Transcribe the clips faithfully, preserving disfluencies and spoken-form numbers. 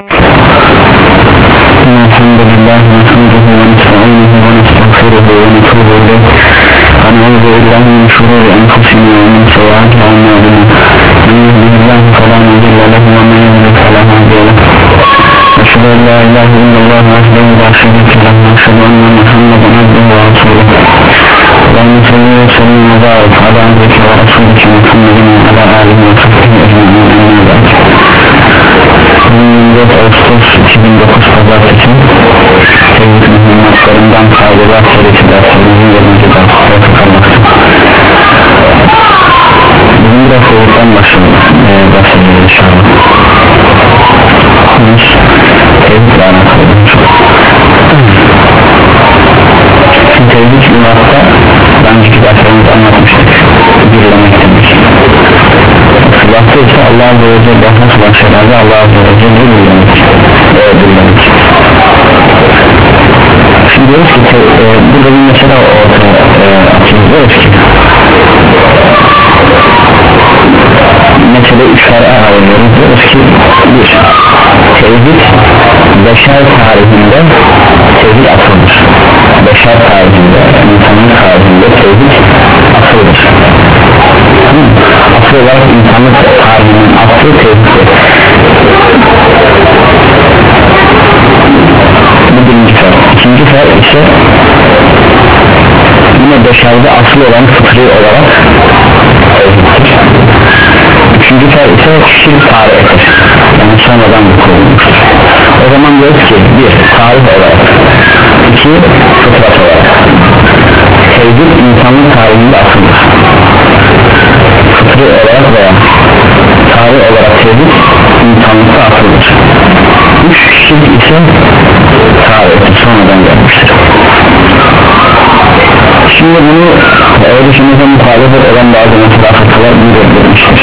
Elhamdülillah ve hamduhu ve nestainuhu ve nestağfiruhu ve netubu ileyh ve na'udzu billahi min şururi enfusina ve min seyyiati a'malina men yahdihillahu fela mudille lehu ve men yudlil fela hadiye lehu eşhedü en la ilahe illallah vahdehu la şerike lehu ve eşhedü enne Muhammeden abduhu ve resuluhu Allahümme salli ve sellim ve barik ala abdike ve rasulike Muhammedin ve ala alihi ve sahbihi ecmaîn. Amma ba'd. yirmi dört Ağustos iki bin dokuz Pazartesi Tevhid mühimmatlarından faydalar serisi derslerimizin yedinci dersine tıkanmakta. Bugün biraz soğuktan başlayalım ee, bahsedeceğiz inşallah. Konuş Tevhidle alakalı. Şimdi Tevhid mühimmatta daha önceki derslerimizde anlatmıştık. Birlemek demek. Sılahtı ise Allah Azze ve Celle nasıl başlardı Allah Azze ve Celle birlemek. Birlemek. Şimdi diyoruz ki e, burada bir mesele ortaya e, atıyoruz. Diyoruz ki mesele üç far'a ayırıyoruz. Diyoruz ki bir tevhid beşer tarihinde tevhid asıldır. Beşer tarihinde insanın tarihinde tevhid asıldır. Asıl olarak insanlık tarihinin aslı tevhiddir. Bu birinci fer. İkinci fer ise yine beşerde asıl olan fıtri olarak tevhiddir. Üçüncü fer ise şirk tarihidir. Yani sonradan bu kurulmuştur. O zaman diyoruz ki bir tarih olarak, iki fıtrat olarak tevhid insanlık tarihinde asıldır. Fıtri olarak veya tarih olarak tevhid insanlıkta asıldır. Üç şirk ise tarihte sonradan gelmiştir. Şimdi bunu öğretişimize muhalefet olan bazı mesela fıtralar bunu göstermiştir.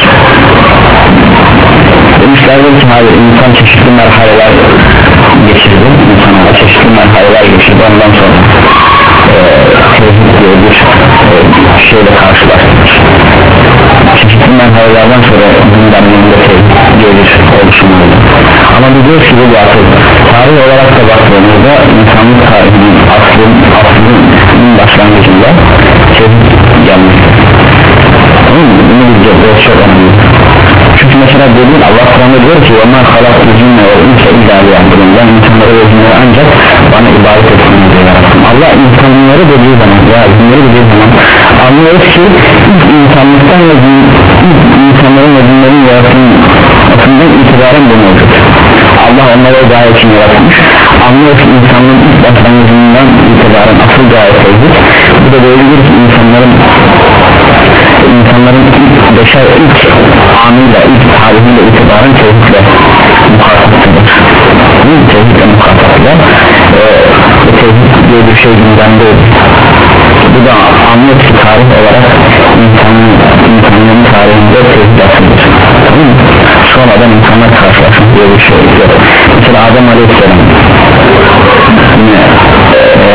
Demişlerdir ki hayır insan çeşitli merhaleler geçirdi, insana çeşitli merhaleler geçirdi, ondan sonra e, tevhid diye bir e, şeyle karşılaştırır. Çeşitli merhalelerden sonra gündemlerinde tevhid diye bir oluşum oldu. Ama biliyoruz ki bu batıl. Tarih olarak da baktığımızda insanlık tarihinin aslının, aslının başlangıcında tevhid gelmiştir. Tamam mı? Bunu bileceğiz, o çok önemli. Çünkü mesela dediğin Allah Kur'an'da diyor ki onlar halaklı cümle ve inse ilahi yaptırın. Ben insanları ve cümleleri ancak bana ibadet etsin diye yarattım. Allah insanları dediği zaman ya cümleleri dediği zaman anlıyoruz ki ilk insanlıktan ve ilk insanların ve cümlelerin yaratımından itibaren bu mevcut. Allah onları o gaye için yaratmış. Anlıyoruz ki insanlığın ilk başlangıcından itibaren asıl gaye tevhid. Bu da böyle bir insanların insanların ilk beşer ilk anıyla ilk tarihiyle itibaren tevhidle muhataptıdır. Tevhidle muhataptılar e, tevhid diye bir şey gündemde. Bu da anlıyor ki tarih olarak insanın, insanların tarihinde tevhid asıldır. Tamam mı? Sonradan insanlar karşılaşır diye bir şey yok. Mesela Adem Aleyhisselam yine e,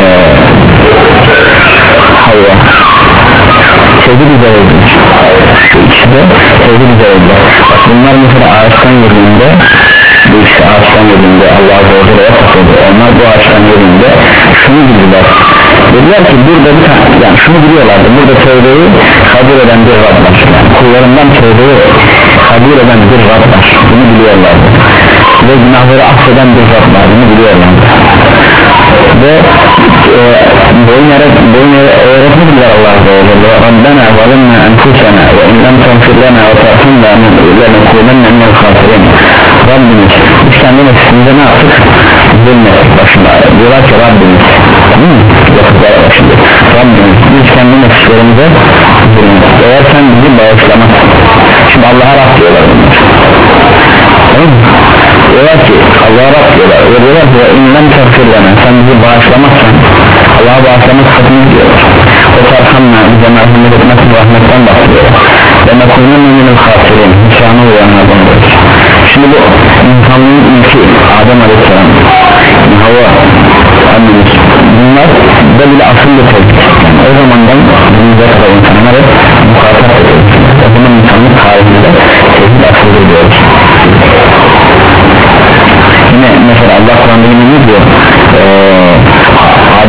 Havva tevhid üzereydi. Şu ikisi de tevhid üzereydi. Bak bunlar mesela ağaçtan yediğinde, bu ikisi ağaçtan yediğinde Allah Azze ve Celle'ye takıldı. Onlar bu ağaçtan yediğinde şunu bildiler. Dediler ki burada bir tane, yani şunu biliyorlardı. Burada tevbeyi kabul eden bir Rab var. Yani kullarından tevbeyi kabul eden bir Rab var. Bunu biliyorlardı. Ve günahları affeden bir Rab var. Bunu biliyorlardı. Ve e, boyun öğretmediler Allah'a Azze ve Celle. Rabbena zalimna enfusena ve inlem tenfirlena ve terhamna lenekunenne minel khasirin. Rabbimiz biz kendi nefsimize ne yaptık? Zulmettik başında. Diyorlar ki Rabbimiz hmm, yapıklar başında. Rabbimiz biz kendi nefslerimize zulmettik. Eğer sen bizi bağışlamazsın. Şimdi Allah'a Rab diyorlar bunlar. Tamam mı? Diyorlar ki Allah'a Rab diyorlar. Ve diyorlar ki inlem tenfirlena sen bizi bağışlamazsan Allah'a bağışlamak sakınız diyorlar. O tarhamna bize merhamet etmesin rahmetten bahsediyorlar. Ve nekunenne minel khasirin. Hüsranı uyanlardan diyoruz. Şimdi bu insanlığın ilki Adem Aleyhisselam, Havva annemiz, bunlar da bile asıllı tevhid. Yani o zamandan bize kadar insanlar hep muhatap ediyoruz. O zaman insanlık tarihinde tevhid asıldır diyoruz.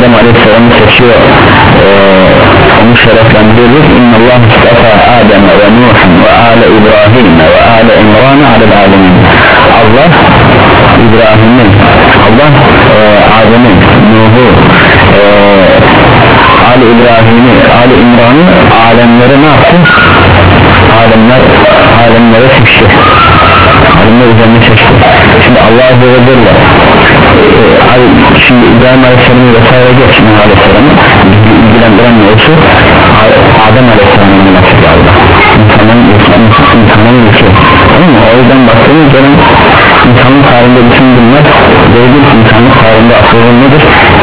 Adem Aleyhisselam'ı seçiyor, ee, onu şereflendiriyor. İnna Allah istafa Adem ve Nuh'un ve ale İbrahim ve ale İmran alel alemin. Allah İbrahim'in, Allah e, Adem'in, Nuh'u, e, Ali İbrahim'i, Ali İmran'ı alemlere ne yaptı? Alemler, alemlere seçti. Alemler üzerine seçti. Şimdi Allah Azze ve Celle e, şimdi İbrahim Aleyhisselam'ı vesaire geçti Aleyhisselam'ı ilgilendiren ne olsun? Adem Aleyhisselam'ın nasıl Allah? İnsanın insanın ülke. O yüzden baktığımız zaman insanın tarihinde bütün bunlar değildir. İnsanın tarihinde asıl nedir?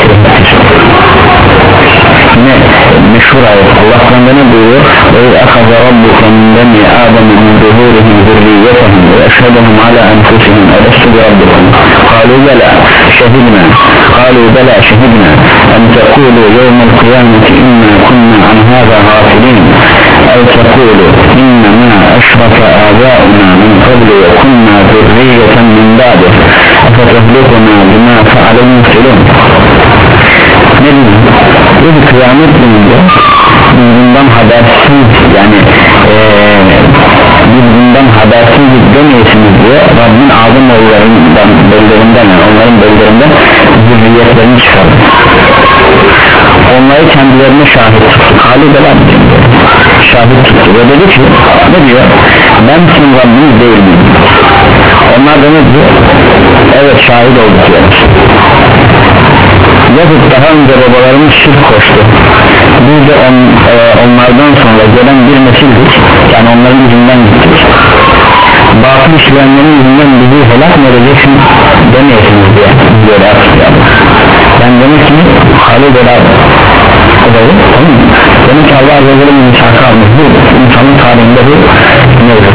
Yine meşhur ayet Allah Kur'an'da ne buyuruyor? ve akaza rabbuka min bani adem min zuhurihim zurriyetehum ve eşhedehum ala enfusihim elestu bi rabbikum kalu bela şehidna kalu bela şehidna en tekulu yevmel kıyameti inna kunna an hâzâ gâfilin ev tekulu innama eşraka âbâuna min qablu ve kunna zurriyeten min ba'dih efetehlikuna bima fe'alel mufsilun. Ne diyeyim? Bir kıyamet gününde bundan habersiz, yani ee, biz bundan habersiz demeyesiniz diye Rabbin Adem oğullarından bellerinden, yani onların bellerinden zürriyetlerini çıkardı. Onları kendilerine şahit tuttu. Halideler şahit tuttu ve dedi ki, ne diyor? Ben sizin Rabbiniz değil miyim? Onlar da ne diyor? Evet, şahit olduk diyor. Yazık, daha önce babalarımız şirk koştu. Biz de on, e, onlardan sonra gelen bir nesildik. Yani onların yüzünden gittik. Batıl işleyenlerin yüzünden bizi helak mı edeceksin demeyesiniz diye diyor artık. Ben demek ki Halid el-Ad odayı, tamam mı? Demek ki Allah Azze ve Celle'nin misakı almış. Bu insanın tarihinde bir mevcut.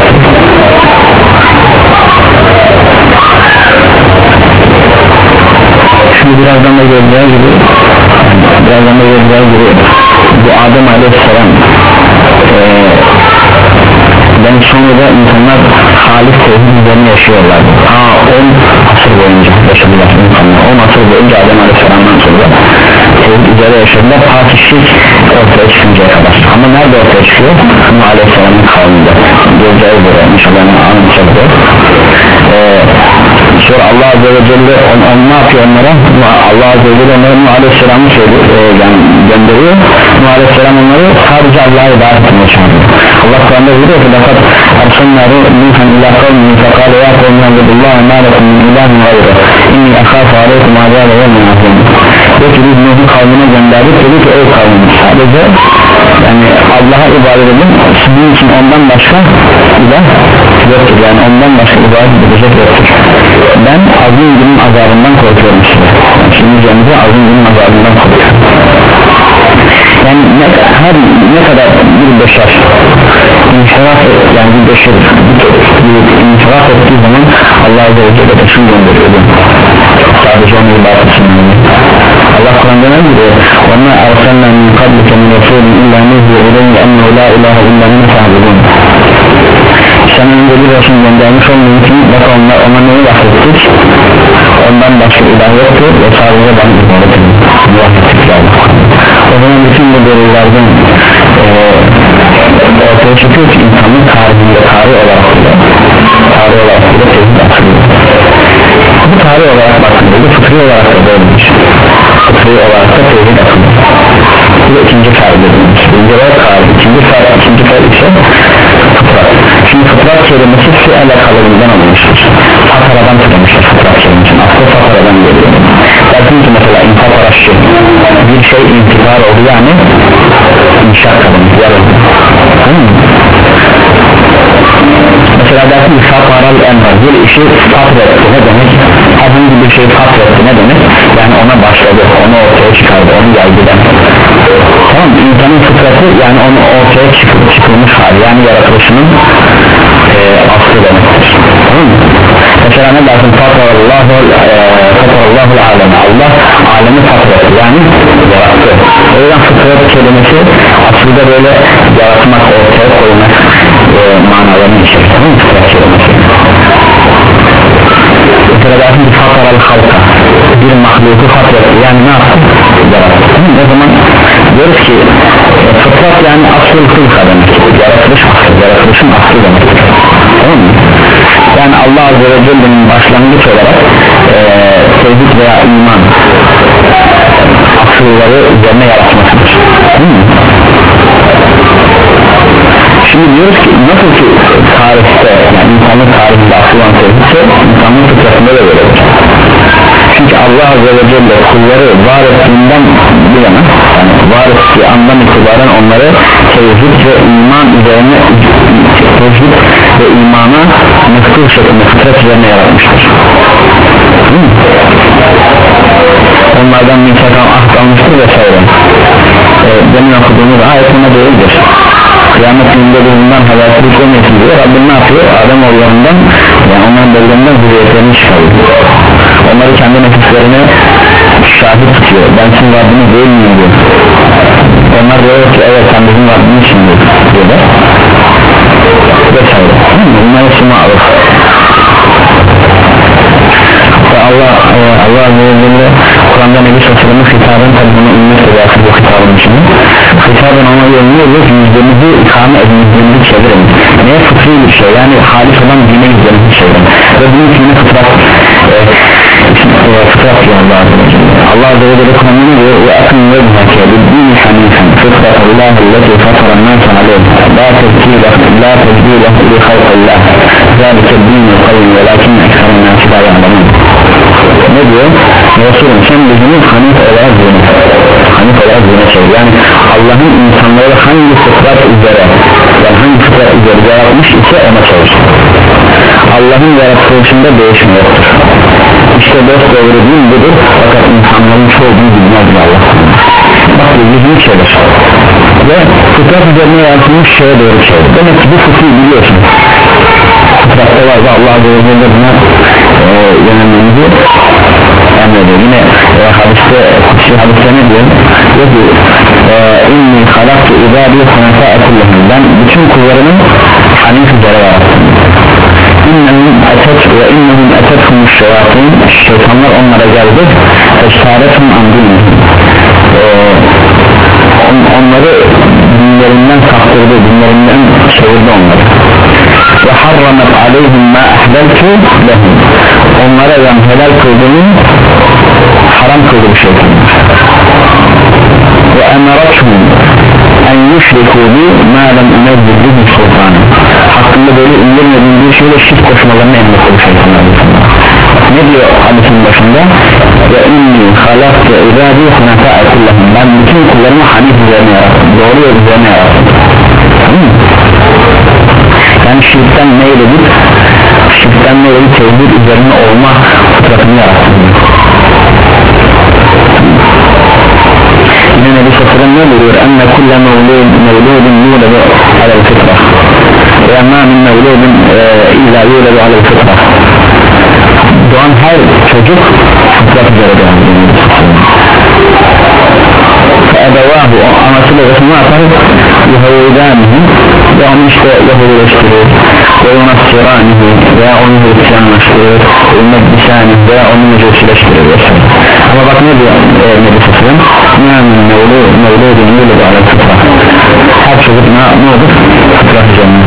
Şimdi birazdan da göreceğiz gibi birazdan da göreceğiz gibi bu Adem Aleyhisselam e, ben sonra da insanlar halis tevhid üzerine yaşıyorlar. Aa on asır boyunca yaşadılar insanlar. on asır boyunca Adem Aleyhisselam'dan sonra tevhid üzerine yaşadılar. Fatih şirk ortaya çıkıncaya kadar. Ama nerede ortaya çıkıyor? Nuh Aleyhisselam'ın kavminde. Göreceğiz böyle inşallah anlatacağız. Eee Sonra Allah Azze ve Celle on, on ne yapıyor onlara? Allah Azze ve Celle onlara Nuh Aleyhisselam'ı söylüyor, e, yani gönderiyor. Nuh Aleyhisselam onları sadece Allah'a ibadet etmeye çağırıyor. Allah Kur'an'da diyor ki fakat Ersenleri Nuh'un ila kavmin fekale ya kavmin abdullahi mâlekum min ilahin gayre inni akhafu aleykum azâle ve minâfim. Diyor ki biz Nuh'un kavmine gönderdik, dedi ki ey kavmin sadece yani Allah'a ibadet edin, sizin için ondan başka ilah yoktur, yani ondan başka ibadet edecek yoktur. Ben azim günün azabından korkuyorum size. Şimdi üzerinde azim günün azabından korkuyorum. Yani ne, her ne kadar bir beşer inşiraf et, yani bir beşer bir inşiraf ettiği zaman Allah Azze ve Celle de şunu gönderiyor. Sadece onu ibadet etsin. Allah Kur'an'da ne diyor? وَمَا أَرْسَلْنَا مِنْ قَبْلِكَ مِنْ رَسُولٍ إِلَّا نُوحِي إِلَيْهِ أَنَّهُ لَا إِلَٰهَ إِلَّا أَنَا فَاعْبُدُونِ. Sen önce bir Resul göndermiş olmanın için bak onlar ona neyi bahsettik? Ondan başka ilah yoktur ve sadece bana ibadet edin. O zaman bütün bu delillerden e, ortaya çıkıyor ki insanın tarihinde tarih olarak bile tarih olarak bile tevhid açılıyor. Bu tarih olarak bakılıyor, fıtri olarak da böyledir. Fıtri olarak da tevhid açılıyor. Bu da ikinci tarih dediğimiz. Birinci olarak tarih, ikinci tarih, ikinci tarih ise fıtrat. Şimdi fıtrat kelimesi fiile kalıbından alınmıştır. Fataradan tutulmuştur fıtrat kelimesinin. Aslında fataradan geliyor. Dersin ki mesela infatara şey, bir şey intifar oldu, yani inşa kalınmış, yarıldı. Mesela dersin ki fataral envar, bir işi fatretti, ne demek? Herhangi bir şey fatretti, ne demek? Yani ona başladı, onu ortaya çıkardı, onu yaydı. Tamam, insanın fıtratı yani onu ortaya çıkıp çıkılmış hali, yani yaratılışının e, aslı demektir. Tamam mı? Mesela ne dersin? Fatarallahu fatarallahu alem, Allah alemi fatretti, yani yarattı. O yüzden fıtrat kelimesi aslında böyle yaratmak, ortaya koymak e, manalarını içerir. Tamam mı? Fıtrat kelimesi. Mesela dersin ki fataral halka, bir mahluku fatretti, yani ne yaptı? Yarattı. diyoruz ki e, fıtrat yani asıl kılka demek, yaratılış asıl, yaratılışın aslı demek, tamam mı? Yani Allah Azze ve Celle'nin başlangıç olarak e, tevhid veya iman asılları üzerine yaratmasıdır, değil mi? Şimdi diyoruz ki nasıl ki tarihte, yani insanlık tarihinde asıl olan tevhidse insanlık fıtratında da böyle olur. Çünkü Allah Azze ve Celle kulları var ettiğinden bu yana, yani var ettiği andan itibaren onları tevhid ve iman üzerine, tevhid ve imana mefkul şeklinde fıtrat üzerine yaratmıştır. Hmm. Onlardan mitakam ahd almıştır vesaire. E, demin okuduğumuz ayet ona değildir. Kıyamet gününde bundan habersiz olmayasın diyor. Rabbim ne yapıyor? Adem oğullarından, yani onların belirlerinden hürriyetlerini çıkarıyor. Onları kendi nefislerine şahit tutuyor. Ben sizin Rabbiniz değil miyim diyor. Onlar diyor ki evet sen bizim Rabbimizsin diyorlar. Vesaire. Bunlar hepsi mağruf. Allah Allah Azze ve Celle Kur'an'da Nebi Sallallahu hitaben, tabi bunu ümmet edası bu hitabın içinde hitaben ona yolluyoruz, yüzlerinizi ikame edin, yüzlerinizi çevirin. Neye? Fıtri bir şey, yani halis olan dine yüzlerinizi çevirin ve bunun içinde fıtrat e, fıtrat diyor Allah Azze ve Celle. Allah Azze ve Celle Kur'an'da diyor ve akın ve bihake bildiğin hanifen fıtrat Allah'ı leti fataran nasa aleyh la tezkile la tezkile li halkallah zâlike dîn-i kavim velakin ekserin nâsi la ya'lamun. Ne diyor? Resulüm sen bizim hanif olarak zihni hanif olarak zihni çevir, yani Allah'ın insanları hangi fıtrat üzere, yani hangi fıtrat üzere yaratmış ise ona çevir. Allah'ın yaratılışında değişim yoktur. İşte dost doğru din budur, fakat insanların çoğu bunu bilmez Allah. Bak bu zihni çevir ve fıtrat üzerine yaratılmış şeye doğru çevir. Demek ki bu fıtri biliyorsun, fıtratta var ve Allah Azze ve Celle buna e, yönelmemizi emrediyor. Yine e, hadiste, kutsi hadiste ne diyor? Diyor ki inni halaktu ibadi hunafa'a kullahum, ben bütün kullarını hanif üzere yarattım. İnnehum etet ve innehum etethumuş şeyatîn, şeytanlar onlara geldi estâretum andillihim, onları dinlerinden saptırdı, dinlerinden çevirdi onları ve harramet aleyhim ma ahdeltu lehum, onlara ben helal kıldığını haram kıldı bu şeytanlar ve emarathum en yüşriku bi ma lem unezzil bihi sultanı, hakkında böyle indirmediğim bir şeyle şirk koşmalarını emretti bu şeytanlar. Ne diyor hadisin başında? Ve inni halaktu ibadi hunafa'a kullahum, ben bütün kullarımı hanif üzerine yarattım, doğru yol üzerine yarattım. Hmm. Yani şirkten meyledip şirkten meyledip tevhid üzerine olma fıtratını yarattım. Yine Nebi Sallallahu ne buyuruyor? Enne kulle mevludun yuledu alel fıtra ve ma min mevludun illa yuledu alel fıtra, doğan her çocuk fıtrat üzere doğan. Feedevahu, anasıyla ne yapar? Yuhevudanihi, ve onu işte Yahudileştirir ve ona siranihi veya onu Hristiyanlaştırır, ümmedisanihi veya onu Mecusileştirir. Ama bak ne diyor e, Nebi Sallallahu yani mevludun yuledu alel fıtra, her çocuk ne, ne olur? Fıtrat üzerine.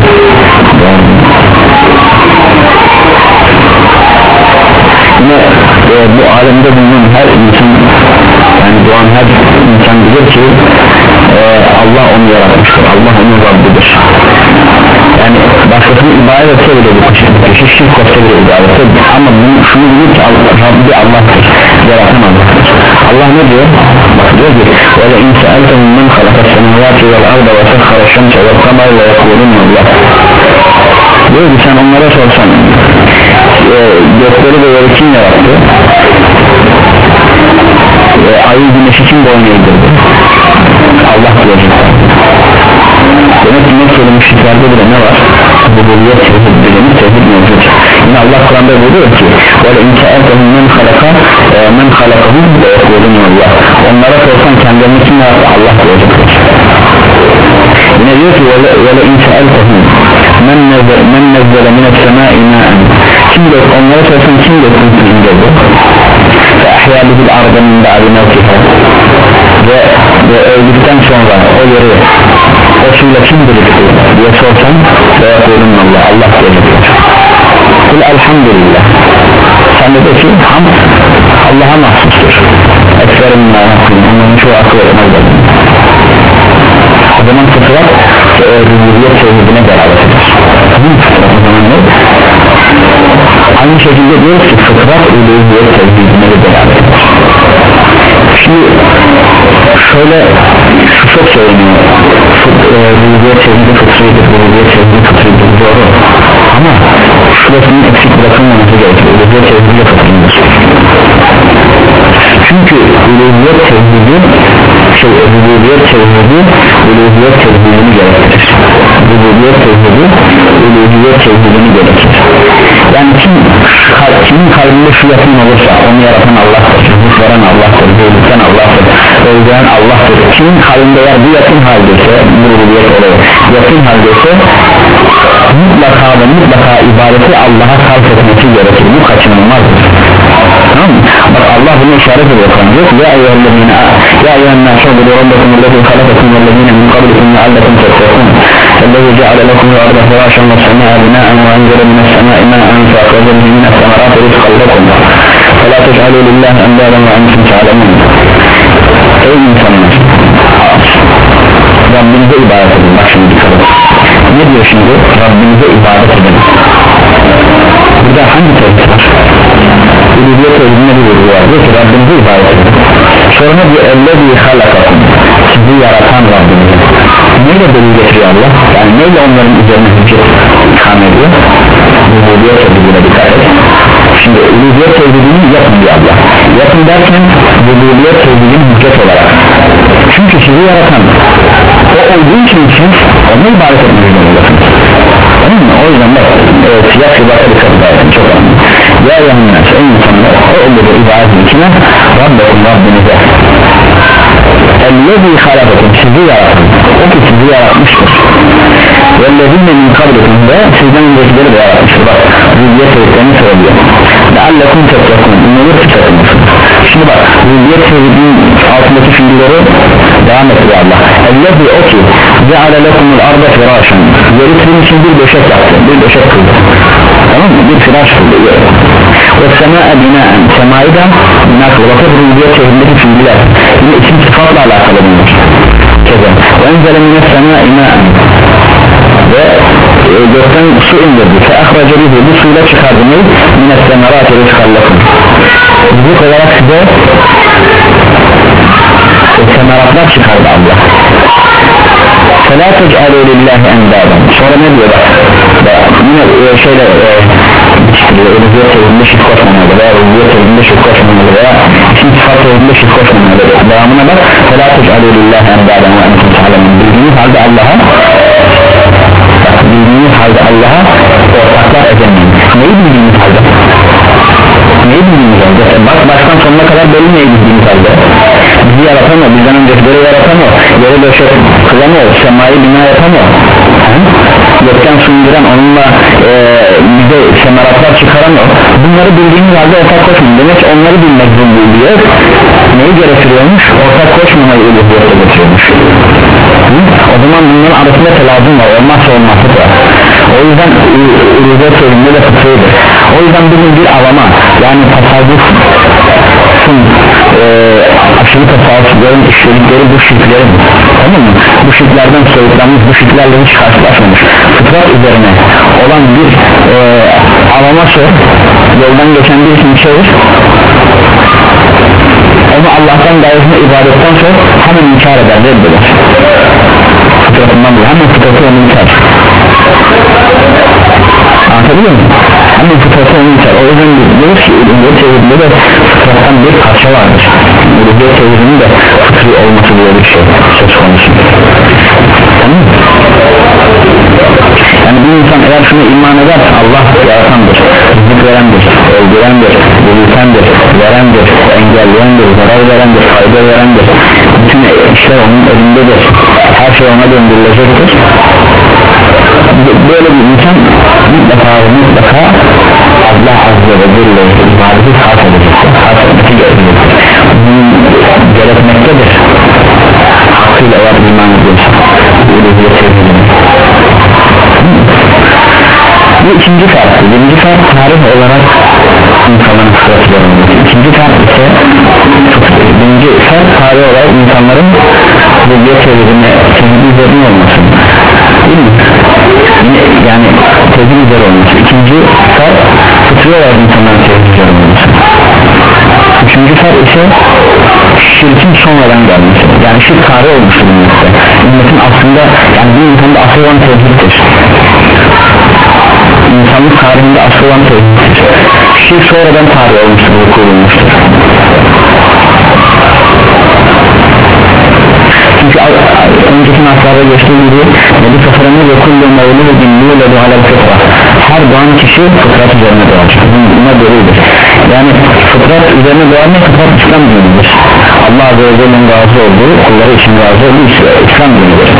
Yine e, bu alemde bulunan her insan, yani doğan her insan bilir ki e, Allah onu yaratmıştır, Allah onun Rabbidir. Yani başkasını ibadet etse bile bu kişi şirk etse bile ibadet etse, ama bunu, şunu bilir ki Allah, Rabbi Allah'tır, yaratan Allah'tır. Allah ne diyor? Bak diyor ki وَلَا اِنْ سَأَلْتَهُمْ مَنْ خَلَقَ السَّمَوَاتِ وَالْاَرْضَ وَسَخَّرَ الشَّمْسَ وَالْقَمَرَ وَيَقُولُونَ اللّٰهِ. Diyor ki sen onlara sorsan e, gökleri ve yeri kim yarattı? E, ayı güneşi kim boyun eğdirdi? Allah diyecekler. Demek ki ne söylemişliklerde bile ne var? Bu buluyor tevhid bilimi, tevhid mevcut. Yine Allah Kur'an'da buyuruyor ki böyle imkâetehum men halaka men halakahum ve yekulun Allah, onlara sorsan kendilerini kim yarattı? Allah diyecekler. Yine diyor ki vele imkâetehum men nezzele minet semâi mâen, kim dök, onlara sorsan kim döktün indirdi ve ahyâ bihil arda min ba'di mevkiha, ve ve öldükten sonra o yeri o suyla kim birikti diye sorsan ve yakulun Allah, Allah diyecekler. Kul elhamdülillah, sen de de ki hamd Allah'a mahsustur. Ekserim mağfirin, onun çoğu akıl etmezler. O zaman fıtrat rububiyet tevhidine beraber eder. Fıtrat o zaman ne? Aynı şekilde diyoruz ki fıtrat rububiyet tevhidine beraber eder. Şimdi şöyle şu çok söyleniyor, rububiyet tevhidi fıtridir, rububiyet tevhidi fıtridir, doğru, ama şurasının eksik bırakılmaması gerekiyor. Rububiyet tevhidi fıtridir, çünkü rububiyet tevhidi şey rububiyet tevhidi rububiyet tevhidini gerektirir. Rububiyet tevhidi rububiyet tevhidini gerektirir. Yani kim, kimin kalbinde şu yakın olursa onu yaratan Allah'tır, rızık veren Allah'tır, bölükten Allah'tır, öldüren Allah'tır. Kimin kalbinde eğer bu yakın haldeyse, bu rububiyet olayı yakın haldeyse mutlaka ve mutlaka ibadeti Allah'a sarf etmesi gerekir. Bu kaçınılmazdır. Tamam mı? Bak Allah bunu işaret ediyor. Ya eyyühellezine ya eyyühennâ şubudu rabbekum ellezî halakakum vellezîne min qablikum leallekum tettekûn ellezî ceale lekumul arda firâşen ve semâ'a binâen ve enzele mine's-semâ'i mâ'en fe'akhraja bihi mine's-semerâti rizqan lekum ve lâ tec'alû lillâhi endâden ve entum te'lemûn. Ey insanlar, Rabbinize ibadet edin. Bak şimdi dikkat edin. Ne diyor şimdi? Rabbinize ibadet edin. Burada hangi tevhid var? Uluhiyet tevhidine bir vurgu var. Diyor ki Rabbinize ibadet edin. Sonra diyor ellezî halakakum, sizi yaratan Rabbinize. Neyle delil getiriyor Allah? Yani neyle onların üzerine hüccet ikame ediyor? Uluhiyet tevhidine dikkat et. Şimdi uluhiyet tevhidini yapın diyor Allah. Yapın derken uluhiyet tevhidini hüccet olarak. Çünkü sizi yaratan o olduğu için siz ona ibadet etmeniz zorundasınız. Tamam mı? O yüzden bak e, siyah ibadete dikkat edin, çok önemli. Ya yanınlar, ey insanlar, o olduğu ibadetin içine Rabbekum Rabbinize ellezî halakakum, sizi yaratan, o ki sizi yaratmıştır. Vellezîne min kablikum, ve sizden öncekileri de yaratmıştır. Bak rububiyet tevhidini söylüyor. Leallekum tettekûn, umulur ki sakınırsın. Şimdi bak rububiyet tevhidinin altındaki fiilleri devam ettiriyor Allah. Ellezî, o ki ceale lekumul arda firâşen, yeri sizin için bir döşek yaptı, bir döşek kıldı. Tamam mı? Bir firaş kıldı. Ve semâ'e binâen, semayı da bina kıldı. Bakın rububiyet tevhidindeki fiiller yine isim sıfatla alakalı bunlar. Ve enzele mine's-semâ'i mâ'en, ve e, gökten su indirdi. Fe'akhraja bihi, bu suyla çıkardı. Mine's-semerâti rizqan lekum, rızık olarak size semeratlar çıkardı Allah. فَلَا تَجْعَلُوا لِلّٰهِ اَنْدَادًا. Sonra ne diyor bak, yine e, şöyle rububiyet tevhidinde şirk koşmamalı veya rububiyet tevhidinde şirk koşmamalı veya isim sıfat tevhidinde şirk koşmamalı. Devamına bak, فَلَا تَجْعَلُوا لِلّٰهِ اَنْدَادًا وَاَنْتُمْ تَعْلَمُونَ. Bildiğiniz halde Allah'a bildiğiniz halde Allah'a ortaklar edinmeyin. Neyi bildiğiniz halde? Neyi bildiğiniz halde? Bak baştan sonuna kadar belli neyi bildiğiniz halde? Bizi yaratan o, bizden öncekileri yaratan o, yeri döşek kılan o, semayı bina yapan o, gökten su indiren, onunla e, bize semeratlar çıkaran o. Bunları bildiğiniz halde ortak koşmayın. Demek ki onları bilmek zorunda, neyi gerektiriyormuş? Ortak koşmamayı uluhiyete getiriyormuş. O zaman bunların arasında telazım var, olmazsa olmazlık var. O yüzden uluhiyet tevhidinde de fıtrıdır. O yüzden bugün bir avama, yani tasavvufun e, aşırı tasavvufların işledikleri bu şirklerin, tamam mı? Bu şirklerden soyutlanmış, bu şirklerle hiç karşılaşmamış, fıtrat üzerine olan bir e, avama sor, yoldan geçen bir kim çevir, onu Allah'tan gayesine ibadetten sonra hemen inkar eder, reddeder. Fıtratından bile hemen fıtratı onu inkar. Anlatabiliyor muyum? Hemen fıtratı onu inkar. O yüzden diyoruz ki uluhiyet tevhidinde de fıtrattan bir parça vardır. Uluhiyet tevhidinin de fıtri olması diye bir şey söz konusu. Tamam mı? Yani bir insan eğer şunu iman ederse Allah yaratandır, rızık verendir, öldürendir, bulutandır, verendir, engelleyendir, zarar verendir, fayda verendir, bütün işler onun elindedir, her şey ona döndürülecektir. Böyle bir insan mutlaka mutlaka Allah Azze ve Celle ibadeti sarf edecektir, sarf etmesi gerekmektedir. Gerekmektedir. üzere olması. İkinci şart ise birinci şart tarih olarak insanların zürriyet tevhidine tevhid üzerine olması, değil mi? Yani tevhid üzere olması. İkinci şart fıtri olarak insanların tevhid üzere olması. Üçüncü şart ise şirkin sonradan gelmesi. Yani şirk tarih olmuştur ümmette. Ümmetin aslında, yani bir insanda asıl olan tevhiddir. İnsanlık tarihinde asıl olan tevhiddir. Şirk sonradan tarih olmuştur, kurulmuştur. Çünkü önceki naslarda geçtiği gibi Nebi Fıtranı ve kullu mevlûdü dinliği ve duhalel fıtra, her doğan kişi fıtrat üzerine doğar. Buna göredir. Yani fıtrat üzerine doğar ne? Fıtrat İslam dinidir. Allah Azze ve Celle'nin razı olduğu, kulları için razı olduğu İslam dinidir.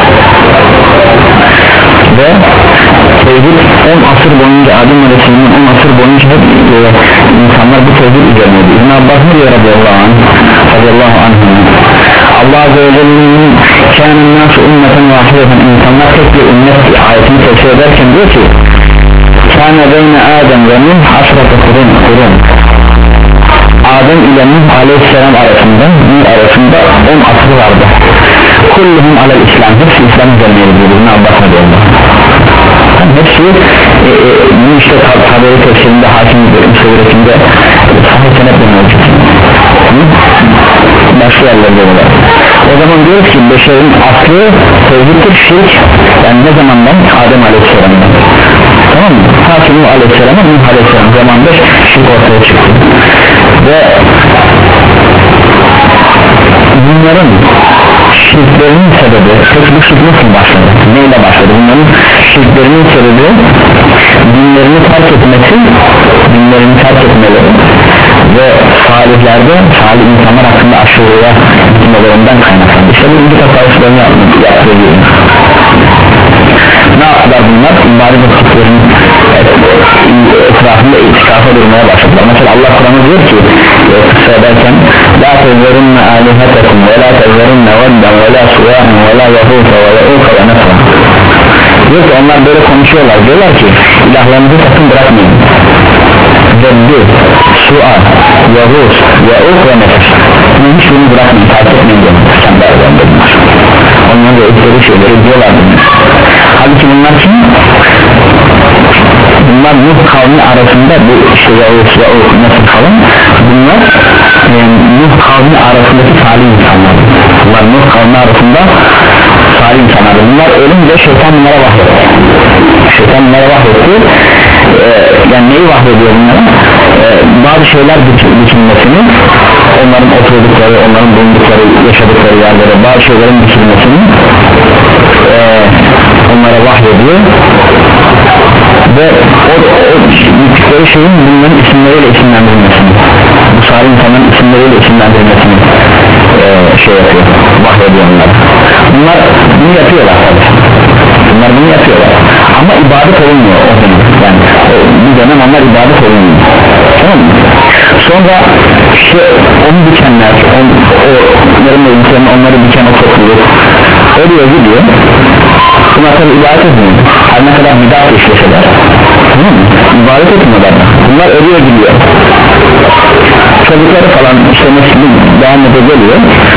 Ve tevhid on asır boyunca, Adem Aleyhisselam'ın on asır boyunca hep e, insanlar bu tevhid üzerineydi. İbn Abbas mı diyor radıyallahu anh, radıyallahu anh, Allah Azze ve Celle'nin kânen nâsu ümmeten vahideten, insanlar tek bir ümmet ayetini tefsir ederken diyor ki kâne beyne Adem ve Nuh asrata kurun kurun, Adem ile Nuh Aleyhisselam arasında Nuh arasında on asır vardı. Kulluhum alel İslam, hepsi İslam üzerineydi diyor İbn Abbas radıyallahu anh. Hepsi e, e, bu işte tabiri tefsirinde, hakim suretinde sahih senetle mevcut. Başka yerlerde var. O zaman diyoruz ki beşerin aslı tevhiddir, şirk. Yani ne zamandan? Adem Aleyhisselam'dan. Tamam mı? Hakim Aleyhisselam'a, Nuh Aleyhisselam zamanında şirk ortaya çıktı. Ve bunların şirklerinin sebebi, peki bu şirk nasıl başladı? Neyle başladı? Bunların şirklerinin sebebi dinlerini terk etmesi, dinlerini terk etmeleri ve salihlerde, salih insanlar hakkında aşırıya gitmelerinden kaynaklandı. İşte bu bir tasarruflarını yaptığı gibi. Ne yaptılar bunlar? İbadet ettiklerinin etrafında itikafa durmaya başladılar. Mesela Allah Kur'an'ı diyor ki kısa ederken la tezverunne alihetekum ve la tezverunne vedden ve la suvahen ve la yahuta ve yauka ve nesra. Diyor ki onlar böyle konuşuyorlar, diyorlar ki ilahlarınızı sakın bırakmayın. Veddi, su'a, yahut, yauk ve nesra, bunun hiçbirini bırakmayın, takip etmeyin diyor. Sen de öğrendirler. Onların da etkileri şeyleri diyorlar. Halbuki bunlar kim? Bunlar Nuh kavmi arasında, bu işte Yavuz, Yavuz nasıl kavim? Bunlar e, Nuh kavmi arasındaki salih insanlar. Bunlar Nuh kavmi arasında salih insanlar. Bunlar ölünce şeytan bunlara vahyetti. Şeytan bunlara vahyetti. E, yani neyi vahyediyor bunlara? E, bazı şeyler biçilmesini, onların oturdukları, onların bulundukları, yaşadıkları yerlere bazı şeylerin biçilmesini e, onlara vahyediyor ve o, o bittikleri şeyin bunların isimleriyle isimlendirilmesini, bu salih insanların isimleriyle isimlendirilmesini e, şey yapıyor, vahyediyor onlara. Bunlar bunu yapıyorlar tabii. Bunlar bunu yapıyorlar ama ibadet olmuyor o dönem. Yani o, bu dönem onlar ibadet olmuyor. Tamam mı? Sonra işte onu dikenler, on, o, onların ölümlerini onları diken o topluluk ölüyor gidiyor. Buna tabi ibadet etmiyor. Her ne kadar bidat işleseler, tamam mı? İbadet etmiyorlar. Bunlar ölüyor gidiyor. Çocukları falan işte mesela devam ede geliyor.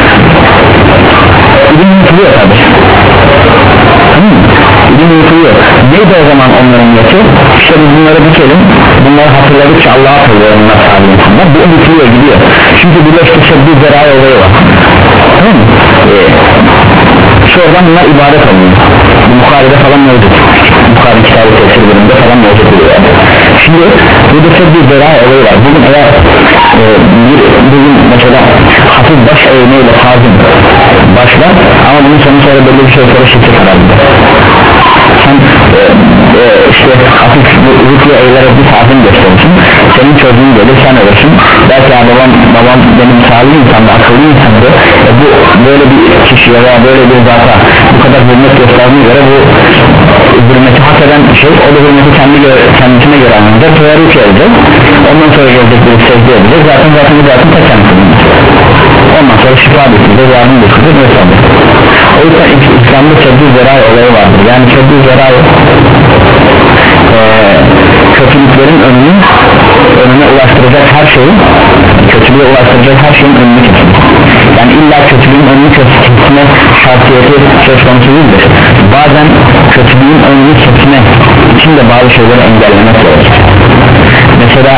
İlim yutuluyor tabi. Tamam mı? İlim yutuluyor. Neydi o zaman onların niyeti? İşte biz bunları dikelim. Bunları hatırladıkça Allah'a hatırlıyor onlar sahibi insanlar. Bu yutuluyor gidiyor. Çünkü bir işte bir zerai olayı var. Tamam mı? Ee, Sonradan bunlar ibadet alıyor. Bukhari'de falan mevcut. Bukhari kitabı tefsir bölümünde falan mevcut oluyor. Şimdi burada çok bir zerai olayı var. Bugün eğer e, bir, bugün mesela hafif baş eğmeyle tazim başlar ama bunun sonu sonra belli bir şey sonra şirket herhalde. Sen e, e, işte hafif rüküye eğilerek bir tazim gösterirsin. Senin çocuğun gelir, sen ölürsün. Belki ya babam, babam benim sağlığı insandı, akıllı insandı. E, bu böyle bir kişiye veya böyle bir zata bu kadar hürmet gösterdiğine göre bu hürmeti hak eden şey, o da hürmeti kendi göre, kendisine göre anlayacak, teorik edecek. Ondan sonra gelecek bir secde edecek. Zaten zaten zaten tek kendisine. Ondan sonra şifa edilecek, yardım edilecek vesaire. O yüzden İslam'da çabuk zerai olayı vardır. Yani çabuk zerai e, kötülüklerin önünü önüne ulaştıracak her şeyin, kötülüğe ulaştıracak her şeyin önünü kesin. Yani illa kötülüğün önünü kesme şartiyeti söz konusu değildir. Bazen kötülüğün önünü kesme için de bazı şeyleri engellemek gerekir. Mesela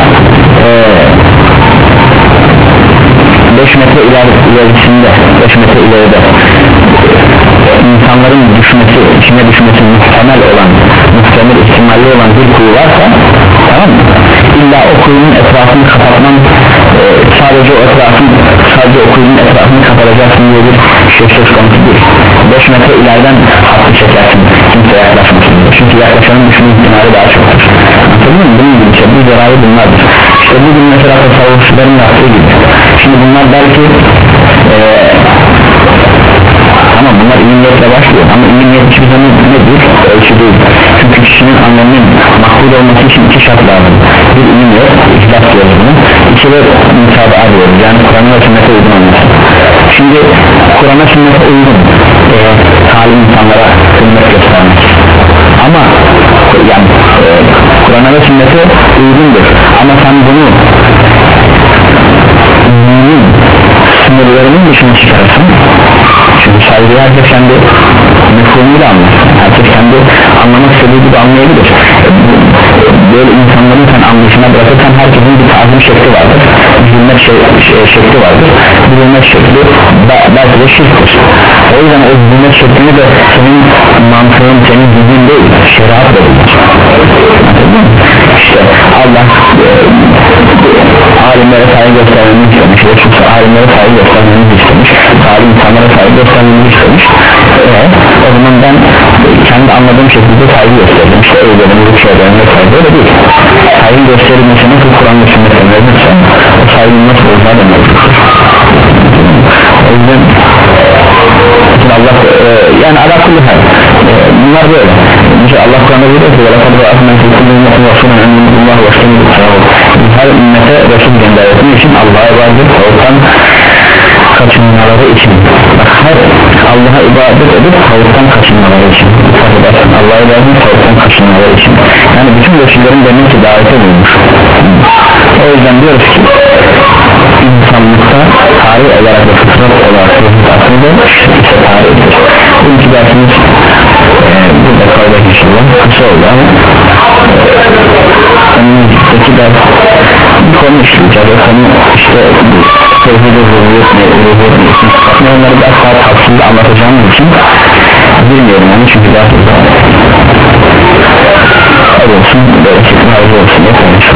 beş metre ilerisinde, beş metre ileride insanların düşmesi, içine düşmesi muhtemel olan, muhtemel ihtimalli olan bir kuyu varsa, tamam mı? İlla o kuyunun etrafını kapatman, e, sadece o etrafın, sadece o kuyunun etrafını kapatacaksın diye bir şey söz konusu değil. beş metre ileriden hattı çekersin, kimse yaklaşmasın. Çünkü yaklaşanın düşme ihtimali daha çoktur. Anladın mı? Bunun gibi şey, bu zararı bunlardır. İşte bugün mesela tasavvufçuların yaptığı gibi. Şimdi bunlar belki e, ama bunlar iyi niyetle başlıyor ama iyi niyet hiçbir zaman nedir? Ölçü değil. Çünkü kişinin anlamının makbul olması için iki şart lazım. Bir iyi niyet, ihlas diyoruz bunu. İki de müsaade diyoruz. Yani Kur'an'a ve sünnete uygun olması. Şimdi Kur'an'a sünnete uygun e, talim insanlara sünnet göstermek. Ama yani e, Kur'an'a ve sünnete uygundur. Ama sen bunu dinin sınırlarının dışına çıkarırsın. Çünkü saygıyı herkes kendi mefhumuyla anlar. Herkes kendi anlamak istediği gibi anlayabilir. Böyle insanların sen anlayışına bırakırsan herkesin bir tazim şekli vardır. Hürmet şey, şey, şekli vardır. Bu hürmet şekli belki de şirktir. O yüzden o hürmet şeklini de senin mantığın, senin bildiğin değil, şeriat verilir. İşte Allah e, alimlere saygı göstermemizi istemiş. Çünkü alimlere saygı göstermemizi istemiş. Alim insanlara saygı göstermemizi istemiş. Evet, o zaman ben kendi anladığım şekilde saygı gösterdim. İşte evlerimde şeylerine saygı öyle değil. Saygı gösterilmesi nasıl Kur'an'ın sünnete verilirse o saygının nasıl olacağı da mevcuttur. O yüzden Allah e, yani ala kulli hal e, bunlar böyle. Mesela Allah Kur'an'da diyor ki وَلَقَدْ رَأَتْنَا فِي كُلِّ اُمَّةٍ رَسُولًا أَنْ اعْبُدُوا اللّٰهَ وَاجْتَنِبُوا الطَّاغُوتَ. Her ümmete Resul gönderildiği için Allah'a ibadet tağuttan kaçınmaları için. Bak her Allah'a ibadet edip tağuttan kaçınmaları için. Allah'a ibadet edip tağuttan kaçınmaları için. Yani bütün Resullerin demek ki davete bulmuş. O yüzden diyoruz ki insanlıkta tarih olarak ve fıtrat olarak aslında işte tarihtir. Bugünkü dersimiz e, burada kalacak inşallah. Kısa oldu ama önümüzdeki ders bir konu işleyeceğiz. O konu işte tevhid-i ruhiyet ne, ruhiyet ne için ben onları biraz daha tavsiyeli anlatacağım için bilmiyorum yani çünkü daha fazla olsun, bereketli hayırlı olsun.